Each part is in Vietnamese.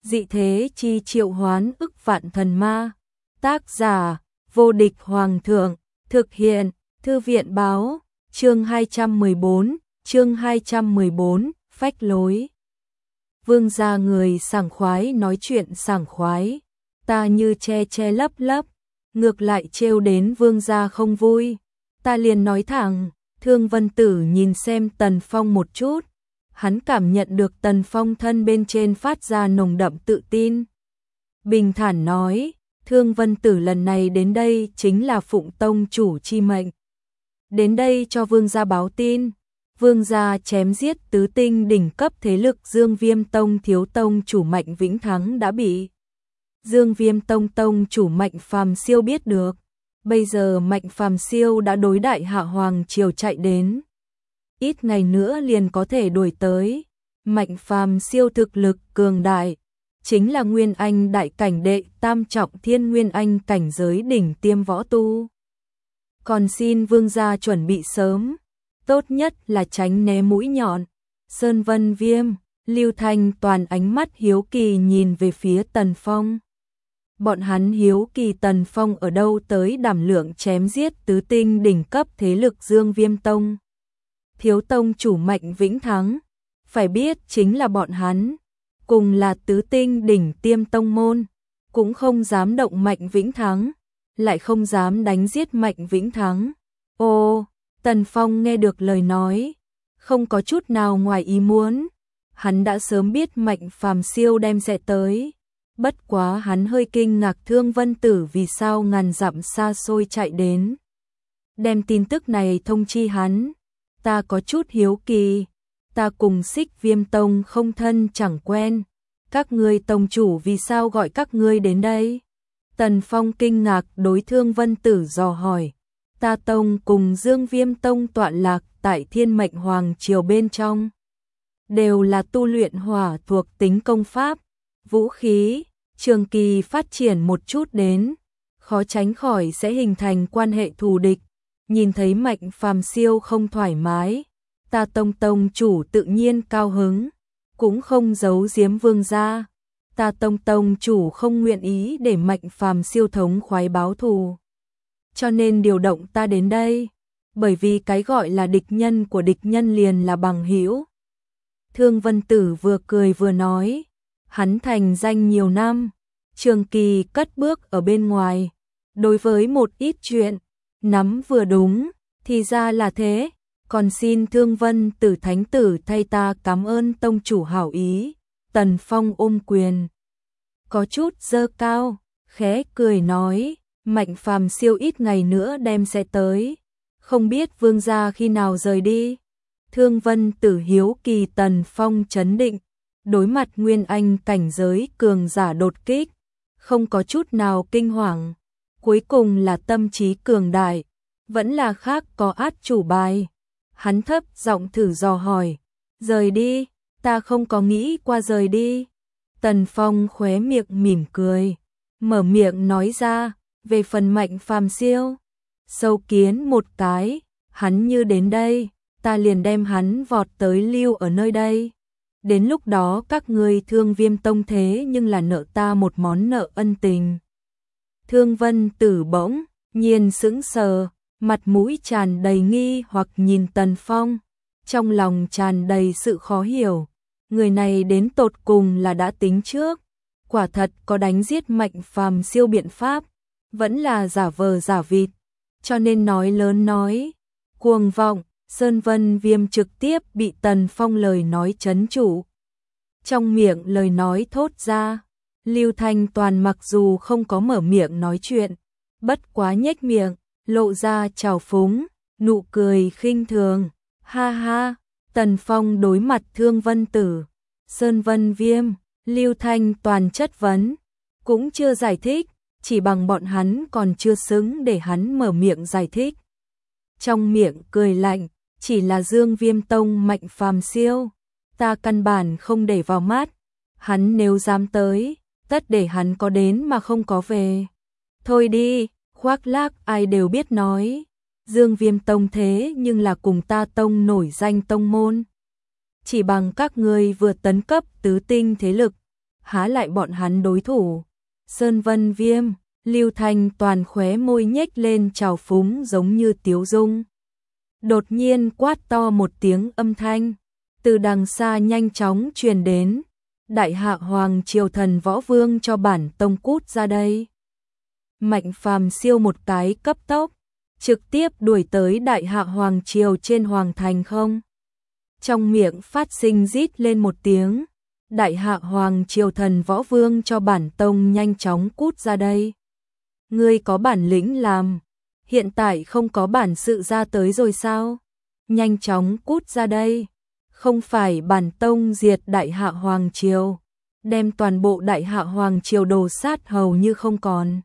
dị thế chi triệu hoán ức vạn thần ma. Tác giả, vô địch hoàng thượng, thực hiện, thư viện báo, chương 214, phách lối. Vương gia người sảng khoái nói chuyện sảng khoái, ta như che lấp lấp, ngược lại trêu đến vương gia không vui, ta liền nói thẳng. Thương Vân Tử nhìn xem Tần Phong một chút, hắn cảm nhận được Tần Phong thân bên trên phát ra nồng đậm tự tin. Bình thản nói, Thương Vân Tử lần này đến đây chính là phụng tông chủ chi mệnh. Đến đây cho vương gia báo tin, vương gia chém giết tứ tinh đỉnh cấp thế lực Dương Viêm Tông thiếu tông chủ Mạnh Vĩnh Thắng đã bị Dương Viêm Tông tông chủ Mạnh Phàm Siêu biết được. Bây giờ Mạnh Phàm Siêu đã đối đại Hạ Hoàng triều chạy đến. Ít ngày nữa liền có thể đuổi tới. Mạnh Phàm Siêu thực lực cường đại, chính là Nguyên Anh đại cảnh đệ tam trọng thiên Nguyên Anh cảnh giới đỉnh tiêm võ tu. Còn xin vương gia chuẩn bị sớm, tốt nhất là tránh né mũi nhọn. Sơn Vân Viêm, Lưu Thanh toàn ánh mắt hiếu kỳ nhìn về phía Tần Phong. Bọn hắn hiếu kỳ Tần Phong ở đâu tới đảm lượng chém giết tứ tinh đỉnh cấp thế lực Dương Viêm Tông thiếu tông chủ Mạnh Vĩnh Thắng. Phải biết chính là bọn hắn cùng là tứ tinh đỉnh tiêm tông môn, cũng không dám động Mạnh Vĩnh Thắng, lại không dám đánh giết Mạnh Vĩnh Thắng. Ô, Tần Phong nghe được lời nói, không có chút nào ngoài ý muốn. Hắn đã sớm biết Mạnh Phàm Siêu đem sẽ tới. Bất quá hắn hơi kinh ngạc Thương Vân Tử vì sao ngàn dặm xa xôi chạy đến. Đem tin tức này thông chi hắn. Ta có chút hiếu kỳ. Ta cùng Xích Viêm Tông không thân chẳng quen. Các ngươi tông chủ vì sao gọi các ngươi đến đây? Tần Phong kinh ngạc đối Thương Vân Tử dò hỏi. Ta tông cùng Dương Viêm Tông tọa lạc tại Thiên Mệnh Hoàng triều bên trong. Đều là tu luyện hỏa thuộc tính công pháp, vũ khí, trường kỳ phát triển một chút đến, khó tránh khỏi sẽ hình thành quan hệ thù địch. Nhìn thấy Mạnh Phàm Siêu không thoải mái, ta tông chủ tự nhiên cao hứng, cũng không giấu giếm vương gia. Ta tông chủ không nguyện ý để Mạnh Phàm Siêu thống khoái báo thù, cho nên điều động ta đến đây, bởi vì cái gọi là địch nhân của địch nhân liền là bằng hữu. Thương Vân Tử vừa cười vừa nói, hắn thành danh nhiều năm, trường kỳ cất bước ở bên ngoài, đối với một ít chuyện nắm vừa đúng, thì ra là thế, còn xin Thương Vân Tử thánh tử thay ta cảm ơn tông chủ hảo ý. Tần Phong ôm quyền, có chút dơ cao, khẽ cười nói, Mạnh Phàm Siêu ít ngày nữa đem sẽ tới, không biết vương gia khi nào rời đi. Thương Vân Tử hiếu kỳ Tần Phong trấn định, đối mặt Nguyên Anh cảnh giới cường giả đột kích, không có chút nào kinh hoàng, cuối cùng là tâm trí cường đại, vẫn là khác có át chủ bài. Hắn thấp giọng thử dò hỏi, rời đi, ta không có nghĩ qua rời đi. Tần Phong khóe miệng mỉm cười, mở miệng nói ra, về phần Mạnh Phàm Siêu, sâu kiến một cái, hắn như đến đây, ta liền đem hắn vọt tới lưu ở nơi đây. Đến lúc đó các ngươi Thương Viêm Tông thế nhưng là nợ ta một món nợ ân tình. Thương Vân Tử bỗng nhiên sững sờ, mặt mũi tràn đầy nghi hoặc nhìn Tần Phong, trong lòng tràn đầy sự khó hiểu. Người này đến tột cùng là đã tính trước, quả thật có đánh giết Mạnh Phàm Siêu biện pháp, vẫn là giả vờ giả vịt, cho nên nói lớn nói cuồng vọng. Sơn Vân Viêm trực tiếp bị Tần Phong lời nói trấn trụ. Trong miệng lời nói thốt ra, Lưu Thanh toàn mặc dù không có mở miệng nói chuyện, bất quá nhếch miệng, lộ ra trào phúng, nụ cười khinh thường. Ha ha, Tần Phong đối mặt Thương Vân Tử, Sơn Vân Viêm, Lưu Thanh toàn chất vấn, cũng chưa giải thích, chỉ bằng bọn hắn còn chưa xứng để hắn mở miệng giải thích. Trong miệng cười lạnh, chỉ là Dương Viêm Tông Mạnh Phàm Siêu, ta căn bản không để vào mắt, hắn nếu dám tới, tất để hắn có đến mà không có về. Thôi đi, khoác lác ai đều biết nói, Dương Viêm Tông thế nhưng là cùng ta tông nổi danh tông môn. Chỉ bằng các ngươi vừa tấn cấp tứ tinh thế lực, há lại bọn hắn đối thủ. Sơn Vân Viêm, Lưu Thanh Toàn khóe môi nhếch lên trào phúng giống như tiếu dung. Đột nhiên quát to một tiếng âm thanh, từ đằng xa nhanh chóng truyền đến, đại hạ hoàng triều thần võ vương cho bản tông cút ra đây. Mạnh Phàm siêu một cái cấp tốc, trực tiếp đuổi tới đại hạ hoàng triều trên hoàng thành không. Trong miệng phát sinh rít lên một tiếng, đại hạ hoàng triều thần võ vương cho bản tông nhanh chóng cút ra đây. Ngươi có bản lĩnh làm, hiện tại không có bản sự ra tới rồi sao? Nhanh chóng cút ra đây, không phải bản tông diệt đại hạ hoàng triều, đem toàn bộ đại hạ hoàng triều đồ sát hầu như không còn.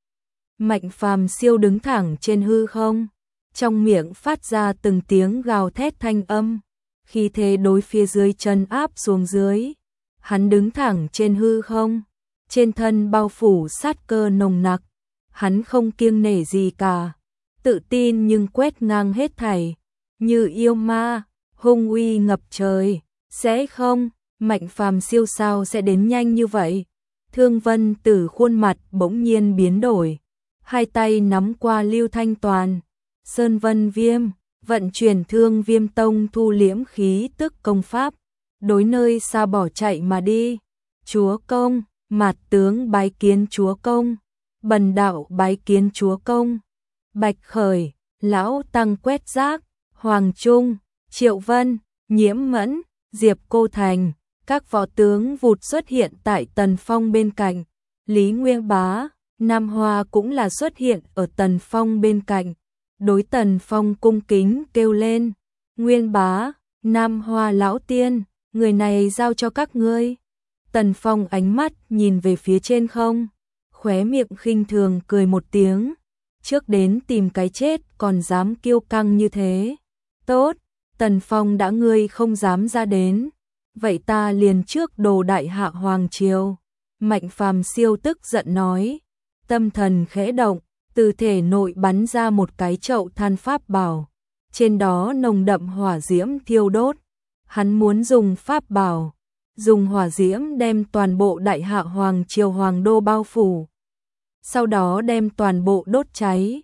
Mạnh Phàm siêu đứng thẳng trên hư không, trong miệng phát ra từng tiếng gào thét thanh âm, khi thế đối phía dưới chân áp xuống dưới. Hắn đứng thẳng trên hư không, trên thân bao phủ sát cơ nồng nặc, hắn không kiêng nể gì cả, tự tin nhưng quét ngang hết thảy, như yêu ma, hung uy ngập trời. Sẽ không, Mạnh Phàm siêu sao sẽ đến nhanh như vậy? Thương Vân Tử khuôn mặt bỗng nhiên biến đổi, hai tay nắm qua Lưu Thanh Toàn. Sơn Vân Viêm, vận chuyển Thương Viêm Tông thu liễm khí tức công pháp, đối nơi xa bỏ chạy mà đi. Chúa công, Mạt tướng bái kiến chúa công, Bần đạo bái kiến chúa công. Bạch Khởi, Lão Tăng quét rác, Hoàng Trung, Triệu Vân, Nhiễm Mẫn, Diệp Cô Thành, các võ tướng vụt xuất hiện tại Tần Phong bên cạnh. Lý Nguyên Bá, Nam Hoa cũng là xuất hiện ở Tần Phong bên cạnh, đối Tần Phong cung kính kêu lên, Nguyên Bá, Nam Hoa lão tiên, người này giao cho các ngươi. Tần Phong ánh mắt nhìn về phía trên không, khóe miệng khinh thường cười một tiếng, trước đến tìm cái chết còn dám kiêu căng như thế. Tốt, Tần Phong đã ngươi không dám ra đến, vậy ta liền trước đồ đại hạ hoàng triều. Mạnh Phàm siêu tức giận nói, tâm thần khẽ động, từ thể nội bắn ra một cái chậu than pháp bảo, trên đó nồng đậm hỏa diễm thiêu đốt. Hắn muốn dùng pháp bảo, dùng hỏa diễm đem toàn bộ đại hạ hoàng triều hoàng đô bao phủ, sau đó đem toàn bộ đốt cháy.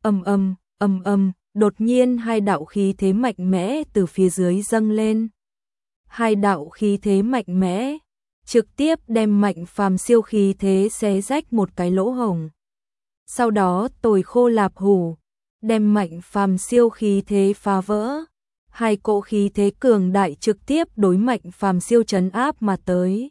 Ầm ầm, đột nhiên hai đạo khí thế mạnh mẽ từ phía dưới dâng lên. Hai đạo khí thế mạnh mẽ trực tiếp đem Mạnh Phàm siêu khí thế xé rách một cái lỗ hổng. Sau đó tồi khô lạp hủ, đem Mạnh Phàm siêu khí thế phá vỡ. Hai cỗ khí thế cường đại trực tiếp đối Mạnh Phàm siêu trấn áp mà tới.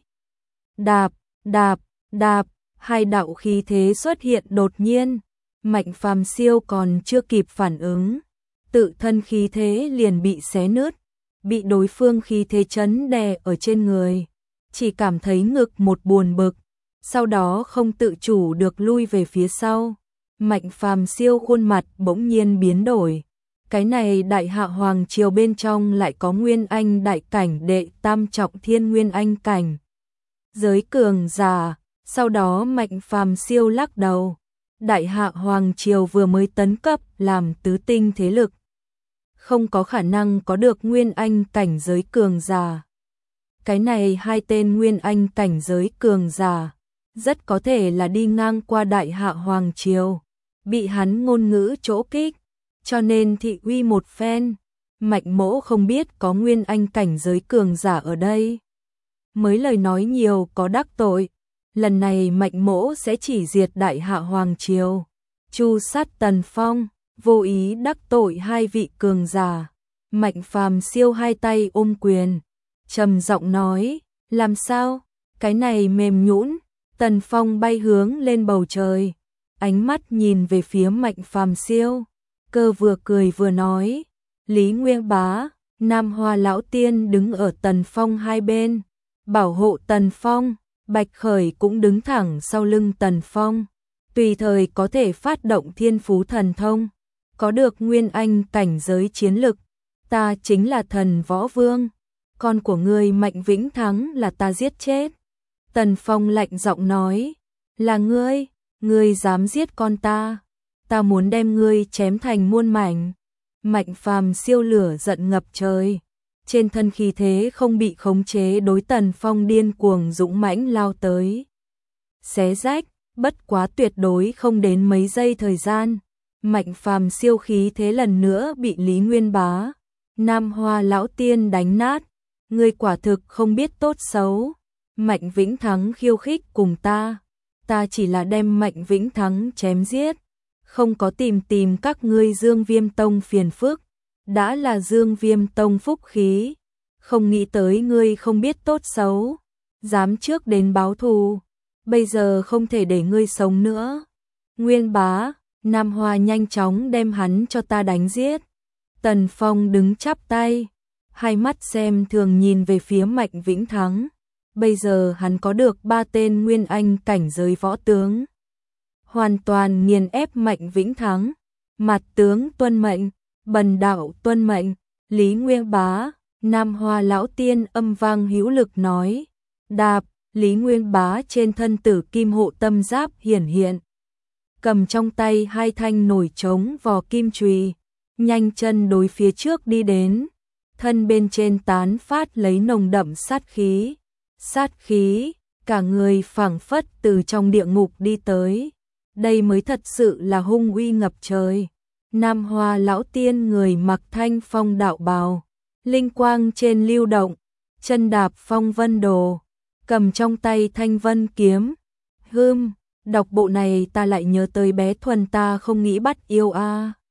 Đạp, đạp, đạp, hai đạo khí thế xuất hiện đột nhiên. Mạnh Phàm siêu còn chưa kịp phản ứng, tự thân khí thế liền bị xé nứt, bị đối phương khí thế chấn đè ở trên người, chỉ cảm thấy ngực một buồn bực, sau đó không tự chủ được lui về phía sau. Mạnh Phàm siêu khuôn mặt bỗng nhiên biến đổi, cái này đại hạ hoàng triều bên trong lại có Nguyên Anh đại cảnh đệ tam trọng thiên Nguyên Anh cảnh giới cường giả. Sau đó Mạnh Phàm siêu lắc đầu, đại hạ hoàng triều vừa mới tấn cấp làm tứ tinh thế lực, không có khả năng có được Nguyên Anh cảnh giới cường giả. Cái này hai tên Nguyên Anh cảnh giới cường giả rất có thể là đi ngang qua đại hạ hoàng triều, bị hắn ngôn ngữ chỗ kích, cho nên thị uy một phen. Mạnh Mỗ không biết có Nguyên Anh cảnh giới cường giả ở đây, mới lời nói nhiều có đắc tội. Lần này Mạnh Mỗ sẽ chỉ diệt đại hạ hoàng triều, chu sát Tần Phong, vô ý đắc tội hai vị cường giả. Mạnh Phàm siêu hai tay ôm quyền, trầm giọng nói, làm sao? Cái này mềm nhũn. Tần Phong bay hướng lên bầu trời, ánh mắt nhìn về phía Mạnh Phàm siêu, cơ vừa cười vừa nói, Lý Nguyên Bá, Nam Hoa lão tiên đứng ở Tần Phong hai bên, bảo hộ Tần Phong. Bạch Khởi cũng đứng thẳng sau lưng Tần Phong, tùy thời có thể phát động thiên phú thần thông, có được Nguyên Anh cảnh giới chiến lực. Ta chính là Thần Võ Vương, con của ngươi Mạnh Vĩnh Thắng là ta giết chết. Tần Phong lạnh giọng nói, là ngươi dám giết con ta muốn đem ngươi chém thành muôn mảnh. Mạnh Phàm siêu lửa giận ngập trời, trên thân khí thế không bị khống chế đối Tần Phong điên cuồng dũng mãnh lao tới. Xé rách, bất quá tuyệt đối không đến mấy giây thời gian, Mạnh Phàm siêu khí thế lần nữa bị Lý Nguyên Bá, Nam Hoa lão tiên đánh nát, ngươi quả thực không biết tốt xấu. Mạnh Vĩnh Thắng khiêu khích cùng ta chỉ là đem Mạnh Vĩnh Thắng chém giết, không có tìm các ngươi Dương Viêm Tông phiền phức, đã là Dương Viêm Tông phúc khí, không nghĩ tới ngươi không biết tốt xấu, dám trước đến báo thù, bây giờ không thể để ngươi sống nữa. Nguyên Bá, Nam Hoa nhanh chóng đem hắn cho ta đánh giết. Tần Phong đứng chắp tay, hai mắt xem thường nhìn về phía Mạnh Vĩnh Thắng. Bây giờ hắn có được 3 tên nguyên anh cảnh giới võ tướng, hoàn toàn nghiền ép Mạnh Vĩnh Thắng. Mặt tướng tuân mệnh, bần đạo tuân mệnh. Lý Nguyên Bá, Nam Hoa lão tiên âm vang hữu lực nói. Đạp, Lý Nguyên Bá trên thân tử kim hộ tâm giáp hiển hiện, cầm trong tay 2 thanh nổi trống vò kim chùy, nhanh chân đối phía trước đi đến, thân bên trên tán phát lấy nồng đậm sát khí, cả người phảng phất từ trong địa ngục đi tới. Đây mới thật sự là hung uy ngập trời. Nam Hoa lão tiên người mặc thanh phong đạo bào, linh quang trên lưu động, chân đạp phong vân đồ, cầm trong tay thanh vân kiếm. Đọc bộ này ta lại nhớ tới bé Thuần ta không nghĩ bắt yêu a.